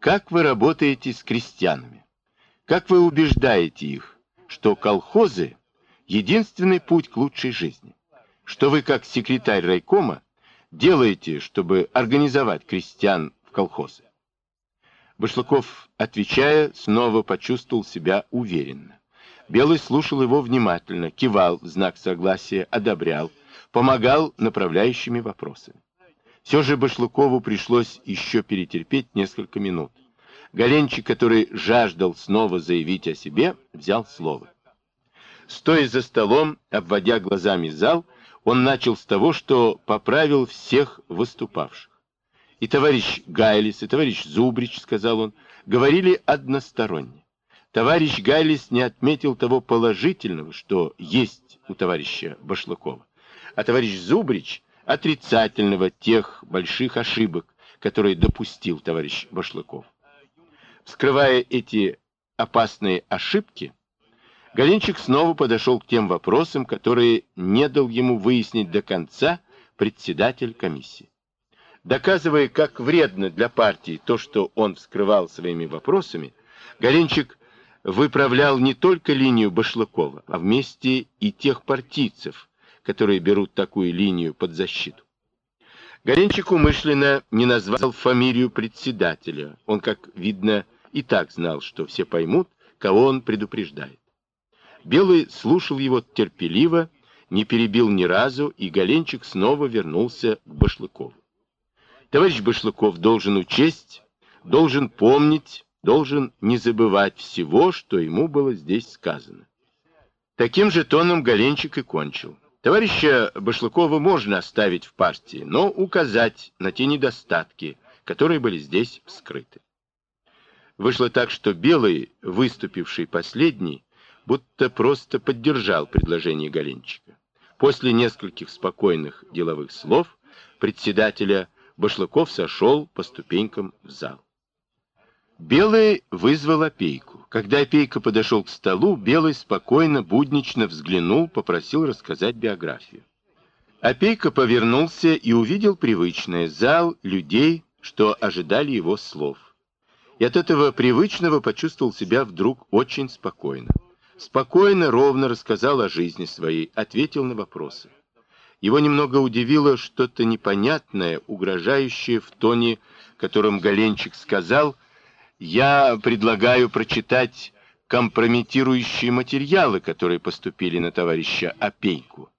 как вы работаете с крестьянами? Как вы убеждаете их, что колхозы — единственный путь к лучшей жизни? Что вы, как секретарь райкома, делаете, чтобы организовать крестьян в колхозы? Башлыков, отвечая, снова почувствовал себя уверенно. Белый слушал его внимательно, кивал в знак согласия, одобрял, помогал направляющими вопросами. Все же Башлыкову пришлось еще перетерпеть несколько минут. Голенчик, который жаждал снова заявить о себе, взял слово. Стоя за столом, обводя глазами зал, он начал с того, что поправил всех выступавших. И товарищ Гайлис, и товарищ Зубрич, сказал он, говорили односторонне. Товарищ Гайлис не отметил того положительного, что есть у товарища Башлыкова, а товарищ Зубрич отрицательного тех больших ошибок, которые допустил товарищ Башлыков. Вскрывая эти опасные ошибки, Голенчик снова подошел к тем вопросам, которые не дал ему выяснить до конца председатель комиссии. Доказывая, как вредно для партии то, что он вскрывал своими вопросами, Голенчик выправлял не только линию Башлыкова, а вместе и тех партийцев, которые берут такую линию под защиту. Голенчик умышленно не назвал фамилию председателя. Он, как видно, и так знал, что все поймут, кого он предупреждает. Белый слушал его терпеливо, не перебил ни разу, и Голенчик снова вернулся к Башлыкову. Товарищ Башлыков должен учесть, должен помнить, должен не забывать всего, что ему было здесь сказано. Таким же тоном Голенчик и кончил. Товарища Башлыкова можно оставить в партии, но указать на те недостатки, которые были здесь вскрыты. Вышло так, что Белый, выступивший последний, будто просто поддержал предложение Голенчика. После нескольких спокойных деловых слов председателя Башлыков сошел по ступенькам в зал. Белый вызвал Опейку. Когда Опейка подошел к столу, Белый спокойно, буднично взглянул, попросил рассказать биографию. Опейка повернулся и увидел привычное зал людей, что ожидали его слов. И от этого привычного почувствовал себя вдруг очень спокойно. Спокойно, ровно рассказал о жизни своей, ответил на вопросы. Его немного удивило что-то непонятное, угрожающее в тоне, которым Голенчик сказал: «Я предлагаю прочитать компрометирующие материалы, которые поступили на товарища Опейку».